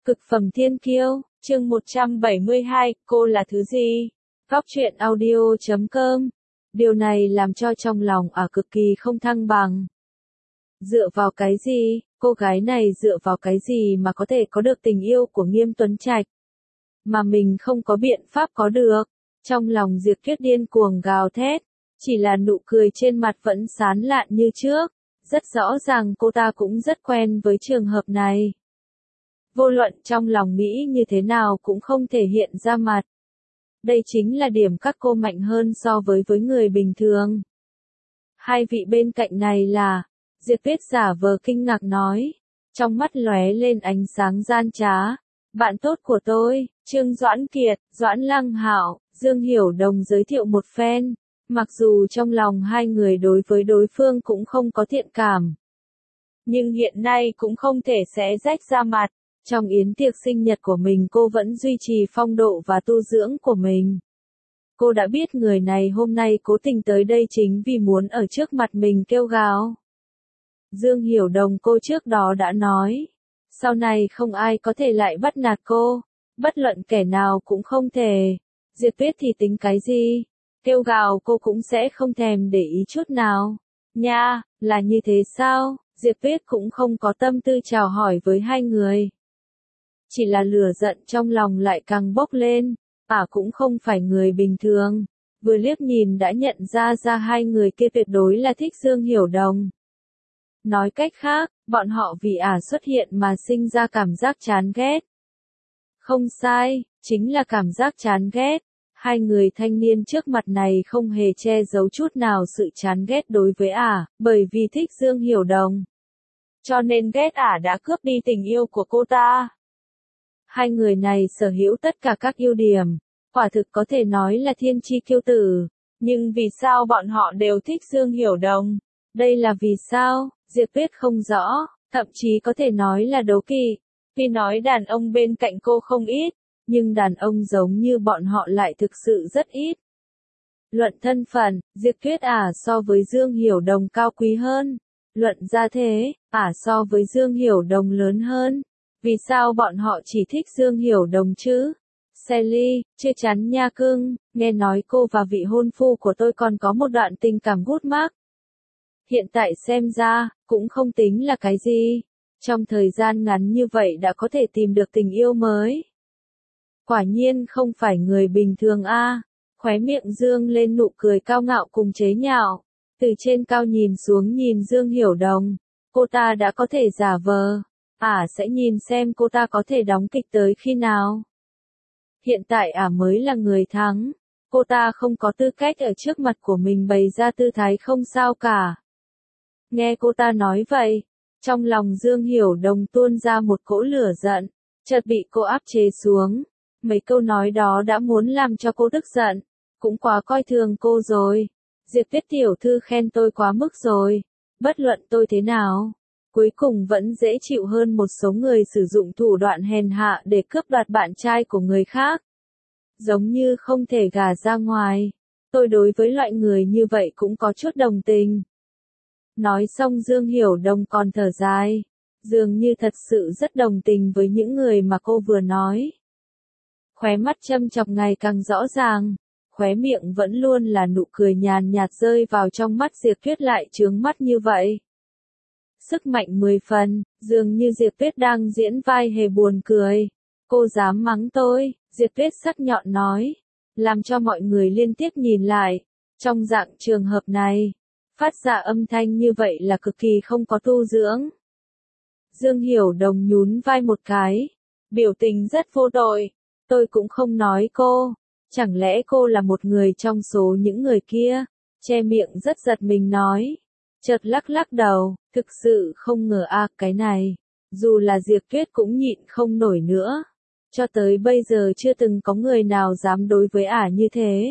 Cực phẩm thiên kiêu, chương 172, cô là thứ gì? Góc truyện audio.com. Điều này làm cho trong lòng cực kỳ không thăng bằng. Dựa vào cái gì, cô gái này dựa vào cái gì mà có thể có được tình yêu của Nghiêm Tuấn Trạch? Mà mình không có biện pháp có được. Trong lòng Diệp Tuyết điên cuồng gào thét, chỉ là nụ cười trên mặt vẫn sán lạn như trước. Rất rõ ràng cô ta cũng rất quen với trường hợp này. Vô luận trong lòng nghĩ như thế nào cũng không thể hiện ra mặt. Đây chính là điểm các cô mạnh hơn so với người bình thường. Hai vị bên cạnh này là, Diệp Tuyết giả vờ kinh ngạc nói, trong mắt lóe lên ánh sáng gian trá. Bạn tốt của tôi, Trương Doãn Kiệt, Doãn Lăng Hạo, Dương Hiểu Đồng giới thiệu một phen. Mặc dù trong lòng hai người đối với đối phương cũng không có thiện cảm. Nhưng hiện nay cũng không thể xé rách ra mặt. Trong yến tiệc sinh nhật của mình cô vẫn duy trì phong độ và tu dưỡng của mình. Cô đã biết người này hôm nay cố tình tới đây chính vì muốn ở trước mặt mình kêu gào. Dương Hiểu Đồng cô trước đó đã nói. Sau này không ai có thể lại bắt nạt cô. Bất luận kẻ nào cũng không thể. Diệp Tuyết thì tính cái gì? Kêu gào cô cũng sẽ không thèm để ý chút nào. Nha, là như thế sao? Diệp Tuyết cũng không có tâm tư chào hỏi với hai người. Chỉ là lửa giận trong lòng lại càng bốc lên. Cũng không phải người bình thường. Vừa liếc nhìn đã nhận ra hai người kia tuyệt đối là thích Dương Hiểu Đồng. Nói cách khác, bọn họ vì xuất hiện mà sinh ra cảm giác chán ghét. Không sai, chính là cảm giác chán ghét. Hai người thanh niên trước mặt này không hề che giấu chút nào sự chán ghét đối với bởi vì thích Dương Hiểu Đồng. Cho nên ghét đã cướp đi tình yêu của cô ta. Hai người này sở hữu tất cả các ưu điểm, quả thực có thể nói là thiên chi kiêu tử. Nhưng vì sao bọn họ đều thích Dương Hiểu Đồng? Đây là vì sao? Diệp Tuyết không rõ, thậm chí có thể nói là đố kỵ. Vì nói đàn ông bên cạnh cô không ít, nhưng đàn ông giống như bọn họ lại thực sự rất ít. Luận thân phận, Diệp Tuyết so với Dương Hiểu Đồng cao quý hơn. Luận gia thế, so với Dương Hiểu Đồng lớn hơn. Vì sao bọn họ chỉ thích Dương Hiểu Đồng chứ? Sally, chưa chắn nha cưng, nghe nói cô và vị hôn phu của tôi còn có một đoạn tình cảm gút mắc. Hiện tại xem ra, cũng không tính là cái gì. Trong thời gian ngắn như vậy đã có thể tìm được tình yêu mới. Quả nhiên không phải người bình thường Khóe miệng Dương lên nụ cười cao ngạo cùng chế nhạo. Từ trên cao nhìn xuống nhìn Dương Hiểu Đồng. Cô ta đã có thể giả vờ. Sẽ nhìn xem cô ta có thể đóng kịch tới khi nào. Hiện tại mới là người thắng. Cô ta không có tư cách ở trước mặt của mình bày ra tư thái không sao cả. Nghe cô ta nói vậy, trong lòng Dương Hiểu Đồng tuôn ra một cỗ lửa giận, chợt bị cô áp chế xuống. Mấy câu nói đó đã muốn làm cho cô tức giận, cũng quá coi thường cô rồi. Diệp Tuyết tiểu thư khen tôi quá mức rồi, bất luận tôi thế nào, cuối cùng vẫn dễ chịu hơn một số người sử dụng thủ đoạn hèn hạ để cướp đoạt bạn trai của người khác. Giống như không thể gả ra ngoài, tôi đối với loại người như vậy cũng có chút đồng tình. Nói xong Dương Hiểu Đồng còn thở dài, dường như thật sự rất đồng tình với những người mà cô vừa nói. Khóe mắt châm chọc ngày càng rõ ràng, khóe miệng vẫn luôn là nụ cười nhàn nhạt rơi vào trong mắt Diệp Tuyết lại trướng mắt như vậy. Sức mạnh 10 phần, dường như Diệp Tuyết đang diễn vai hề buồn cười. Cô dám mắng tôi, Diệp Tuyết sắc nhọn nói, làm cho mọi người liên tiếp nhìn lại. Trong dạng trường hợp này, phát ra âm thanh như vậy là cực kỳ không có tu dưỡng. Dương Hiểu Đồng nhún vai một cái, biểu tình rất vô tội. Tôi cũng không nói cô, chẳng lẽ cô là một người trong số những người kia? Che miệng rất giật mình nói, chợt lắc đầu, thực sự không ngờ cái này, dù là Diệp Tuyết cũng nhịn không nổi nữa. Cho tới bây giờ chưa từng có người nào dám đối với như thế.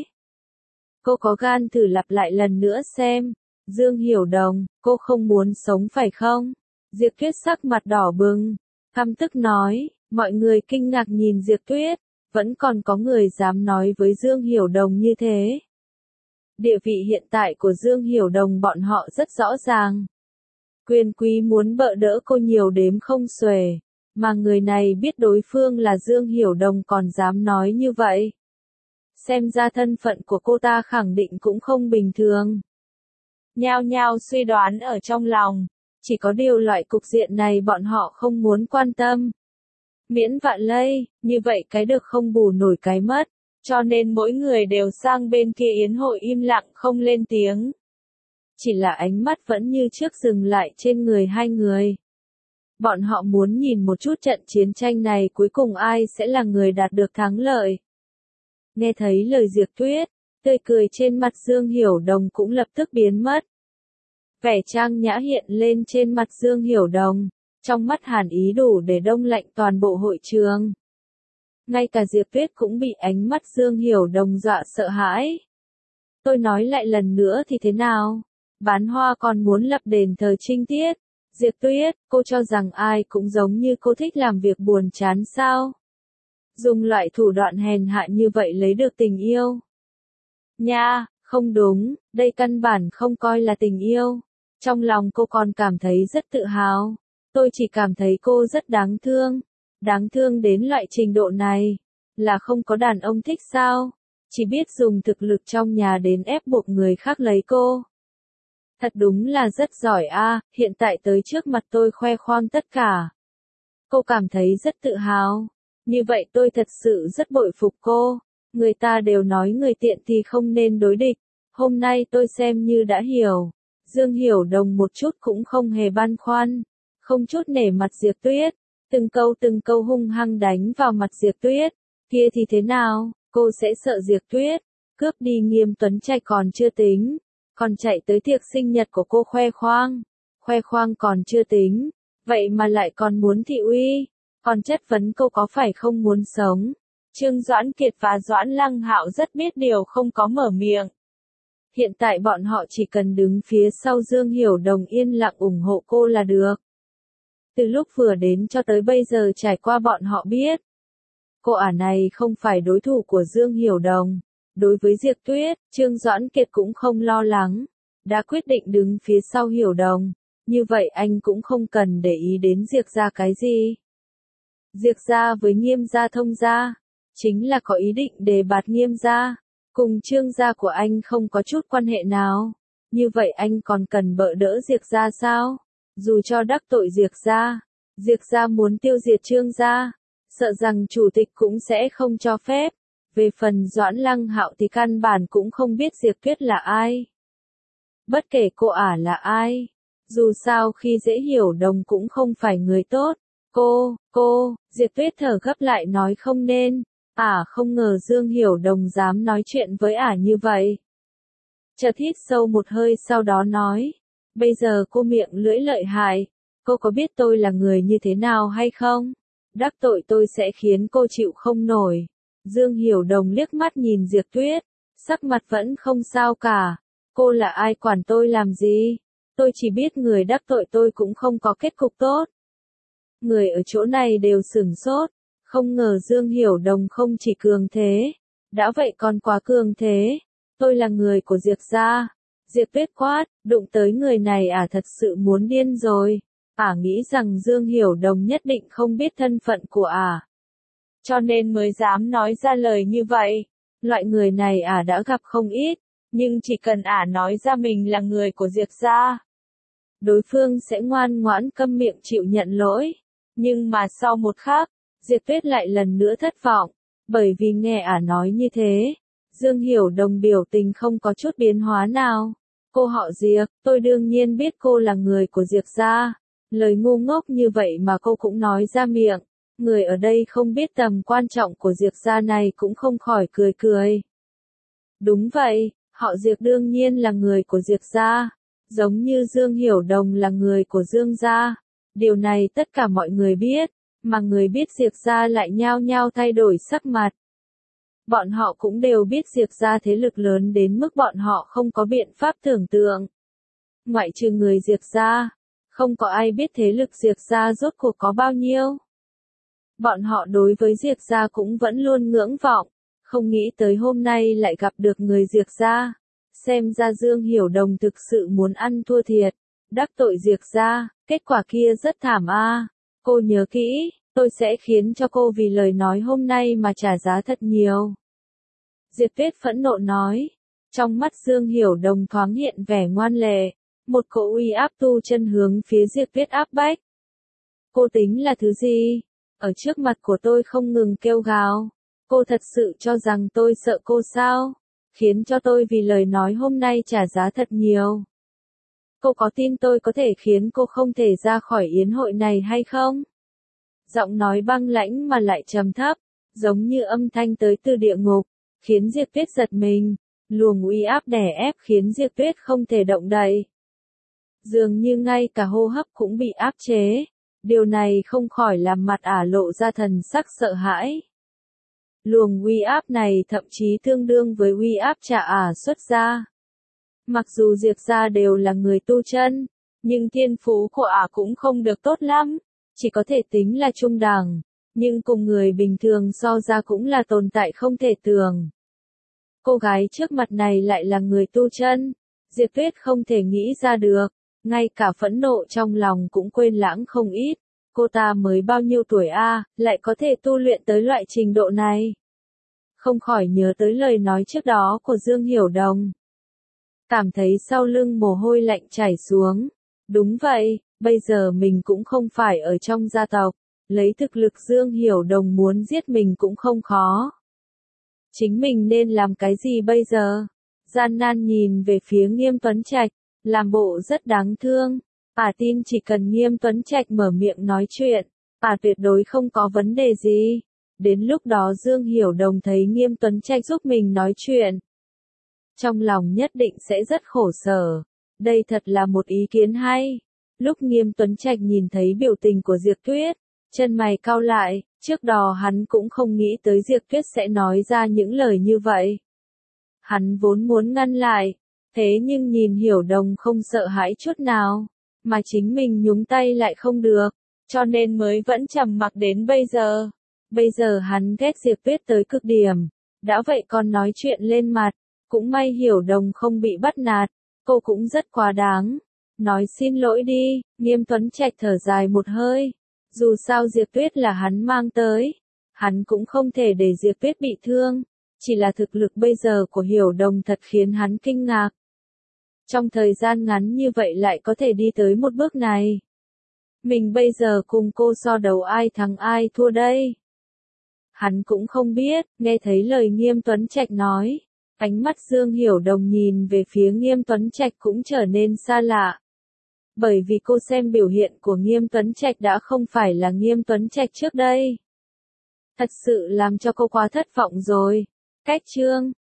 Cô có gan thử lặp lại lần nữa xem. Dương Hiểu Đồng, cô không muốn sống phải không? Diệp Tuyết sắc mặt đỏ bừng, căm tức nói, mọi người kinh ngạc nhìn Diệp Tuyết, vẫn còn có người dám nói với Dương Hiểu Đồng như thế. Địa vị hiện tại của Dương Hiểu Đồng bọn họ rất rõ ràng. Quyền quý muốn bợ đỡ cô nhiều đếm không xuể, Mà người này biết đối phương là Dương Hiểu Đồng còn dám nói như vậy. Xem ra thân phận của cô ta khẳng định cũng không bình thường. Nhao nhao suy đoán ở trong lòng. Chỉ có điều loại cục diện này bọn họ không muốn quan tâm. Miễn vạn lây, như vậy cái được không bù nổi cái mất. Cho nên mỗi người đều sang bên kia yến hội im lặng không lên tiếng. Chỉ là ánh mắt vẫn như trước dừng lại trên người hai người. Bọn họ muốn nhìn một chút trận chiến tranh này cuối cùng ai sẽ là người đạt được thắng lợi. Nghe thấy lời Diệp Tuyết, tươi cười trên mặt Dương Hiểu Đồng cũng lập tức biến mất. Vẻ trang nhã hiện lên trên mặt Dương Hiểu Đồng, trong mắt hàn ý đủ để đông lạnh toàn bộ hội trường. Ngay cả Diệp Tuyết cũng bị ánh mắt Dương Hiểu Đồng dọa sợ hãi. Tôi nói lại lần nữa thì thế nào? Bán hoa còn muốn lập đền thờ trinh tiết. Diệp Tuyết, cô cho rằng ai cũng giống như cô thích làm việc buồn chán sao? Dùng loại thủ đoạn hèn hạ như vậy lấy được tình yêu. Nha, không đúng, đây căn bản không coi là tình yêu. Trong lòng cô còn cảm thấy rất tự hào. Tôi chỉ cảm thấy cô rất đáng thương. Đáng thương đến loại trình độ này. Là không có đàn ông thích sao? Chỉ biết dùng thực lực trong nhà đến ép buộc người khác lấy cô. Thật đúng là rất giỏi a, hiện tại tới trước mặt tôi khoe khoang tất cả. Cô cảm thấy rất tự hào. Như vậy tôi thật sự rất bội phục cô. Người ta đều nói người tiện thì không nên đối địch. Hôm nay tôi xem như đã hiểu. Dương Hiểu Đồng một chút cũng không hề băn khoăn. Không chút nể mặt Diệp Tuyết. Từng câu hung hăng đánh vào mặt Diệp Tuyết. Kia thì thế nào, cô sẽ sợ Diệp Tuyết. Cướp đi Nghiêm Tuấn Trạch còn chưa tính. Còn chạy tới tiệc sinh nhật của cô khoe khoang. Khoe khoang còn chưa tính. Vậy mà lại còn muốn thị uy. Còn chất vấn cô có phải không muốn sống. Trương Doãn Kiệt và Doãn Lăng Hạo rất biết điều không có mở miệng. Hiện tại bọn họ chỉ cần đứng phía sau Dương Hiểu Đồng yên lặng ủng hộ cô là được. Từ lúc vừa đến cho tới bây giờ trải qua bọn họ biết. Cô ả này không phải đối thủ của Dương Hiểu Đồng. Đối với Diệp Tuyết, Trương Doãn Kiệt cũng không lo lắng. Đã quyết định đứng phía sau Hiểu Đồng. Như vậy anh cũng không cần để ý đến Diệp gia cái gì. Diệp gia với Nghiêm gia thông gia. Chính là có ý định đề bạt Nghiêm gia. Cùng Trương gia của anh không có chút quan hệ nào. Như vậy anh còn cần bợ đỡ Diệp gia sao? Dù cho đắc tội Diệp gia muốn tiêu diệt Trương gia. Sợ rằng chủ tịch cũng sẽ không cho phép. Về phần Doãn Lăng Hạo thì căn bản cũng không biết Diệp Tuyết là ai. Bất kể cô ả là ai. Dù sao khi dễ Hiểu Đồng cũng không phải người tốt. Diệp Tuyết thở gấp lại nói không nên. Không ngờ Dương Hiểu Đồng dám nói chuyện với ả như vậy. Chợt hít sâu một hơi sau đó nói. Bây giờ cô miệng lưỡi lợi hại. Cô có biết tôi là người như thế nào hay không? Đắc tội tôi sẽ khiến cô chịu không nổi. Dương Hiểu Đồng liếc mắt nhìn Diệp Tuyết. Sắc mặt vẫn không sao cả. Cô là ai quản tôi làm gì? Tôi chỉ biết người đắc tội tôi cũng không có kết cục tốt. Người ở chỗ này đều sửng sốt. Không ngờ Dương Hiểu Đồng không chỉ cường thế. Đã vậy còn quá cường thế. Tôi là người của Diệp gia. Diệp Tuyết quát, đụng tới người này thật sự muốn điên rồi. Nghĩ rằng Dương Hiểu Đồng nhất định không biết thân phận của cho nên mới dám nói ra lời như vậy. Loại người này đã gặp không ít. Nhưng chỉ cần nói ra mình là người của Diệp gia. Đối phương sẽ ngoan ngoãn câm miệng chịu nhận lỗi. Nhưng mà sau một khắc, Diệp Tuyết lại lần nữa thất vọng. Bởi vì nghe nói như thế. Dương Hiểu Đồng biểu tình không có chút biến hóa nào. Cô họ Diệp, tôi đương nhiên biết cô là người của Diệp gia. Lời ngu ngốc như vậy mà cô cũng nói ra miệng. Người ở đây không biết tầm quan trọng của Diệp gia này cũng không khỏi cười cười. Đúng vậy, họ Diệp đương nhiên là người của Diệp gia. Giống như Dương Hiểu Đồng là người của Dương gia. Điều này tất cả mọi người biết. Mà người biết Diệp gia lại nhao nhao thay đổi sắc mặt. Bọn họ cũng đều biết Diệp gia thế lực lớn đến mức bọn họ không có biện pháp tưởng tượng. Ngoại trừ người Diệp gia, không có ai biết thế lực Diệp gia rốt cuộc có bao nhiêu. Bọn họ đối với Diệp gia cũng vẫn luôn ngưỡng vọng, không nghĩ tới hôm nay lại gặp được người Diệp gia. Xem ra Dương Hiểu Đồng thực sự muốn ăn thua thiệt, đắc tội Diệp gia, kết quả kia rất thảm a. Cô nhớ kỹ, Tôi sẽ khiến cho cô vì lời nói hôm nay mà trả giá thật nhiều. Diệp Tuyết phẫn nộ nói. Trong mắt Dương Hiểu Đồng thoáng hiện vẻ ngoan lệ, một cỗ uy áp tu chân hướng phía Diệp Tuyết áp bách. Cô tính là thứ gì? Ở trước mặt của tôi không ngừng kêu gào. Cô thật sự cho rằng tôi sợ cô sao? Khiến cho tôi vì lời nói hôm nay trả giá thật nhiều. Cô có tin tôi có thể khiến cô không thể ra khỏi yến hội này hay không? Giọng nói băng lãnh mà lại trầm thấp, giống như âm thanh tới từ địa ngục, khiến Diệp Tuyết giật mình. Luồng uy áp đè ép khiến Diệp Tuyết không thể động đậy. Dường như ngay cả hô hấp cũng bị áp chế. Điều này không khỏi làm mặt ả lộ ra thần sắc sợ hãi. Luồng uy áp này thậm chí tương đương với uy áp trả ả xuất ra. Mặc dù Diệp gia đều là người tu chân, nhưng thiên phú của ả cũng không được tốt lắm, chỉ có thể tính là trung đẳng, nhưng cùng người bình thường so ra cũng là tồn tại không thể tưởng. Cô gái trước mặt này lại là người tu chân, Diệp Tuyết không thể nghĩ ra được, ngay cả phẫn nộ trong lòng cũng quên lãng không ít. Cô ta mới bao nhiêu tuổi a, lại có thể tu luyện tới loại trình độ này. Không khỏi nhớ tới lời nói trước đó của Dương Hiểu Đồng. Cảm thấy sau lưng mồ hôi lạnh chảy xuống. Đúng vậy, bây giờ mình cũng không phải ở trong gia tộc, lấy thực lực Dương Hiểu Đồng muốn giết mình cũng không khó. Chính mình nên làm cái gì bây giờ? Gian nan nhìn về phía Nghiêm Tuấn Trạch, làm bộ rất đáng thương. Ả tin chỉ cần Nghiêm Tuấn Trạch mở miệng nói chuyện, ả tuyệt đối không có vấn đề gì. Đến lúc đó Dương Hiểu Đồng thấy Nghiêm Tuấn Trạch giúp mình nói chuyện, trong lòng nhất định sẽ rất khổ sở. Đây thật là một ý kiến hay. Lúc Nghiêm Tuấn Trạch nhìn thấy biểu tình của Diệp Tuyết, chân mày cau lại, trước đó hắn cũng không nghĩ tới Diệp Tuyết sẽ nói ra những lời như vậy. Hắn vốn muốn ngăn lại, thế nhưng nhìn Hiểu Đồng không sợ hãi chút nào, mà chính mình nhúng tay lại không được, cho nên mới vẫn trầm mặc đến bây giờ. Bây giờ hắn ghét Diệp Tuyết tới cực điểm, đã vậy còn nói chuyện lên mặt, cũng may Hiểu Đồng không bị bắt nạt, cô cũng rất quá đáng. Nói xin lỗi đi, Nghiêm Tuấn Trạch thở dài một hơi, dù sao Diệp Tuyết là hắn mang tới, hắn cũng không thể để Diệp Tuyết bị thương, chỉ là thực lực bây giờ của Hiểu Đồng thật khiến hắn kinh ngạc. Trong thời gian ngắn như vậy lại có thể đi tới một bước này. Mình bây giờ cùng cô so đấu ai thắng ai thua đây? Hắn cũng không biết, nghe thấy lời Nghiêm Tuấn Trạch nói, ánh mắt Dương Hiểu Đồng nhìn về phía Nghiêm Tuấn Trạch cũng trở nên xa lạ. Bởi vì cô xem biểu hiện của Nghiêm Tuấn Trạch đã không phải là Nghiêm Tuấn Trạch trước đây. Thật sự làm cho cô quá thất vọng rồi. Cách chương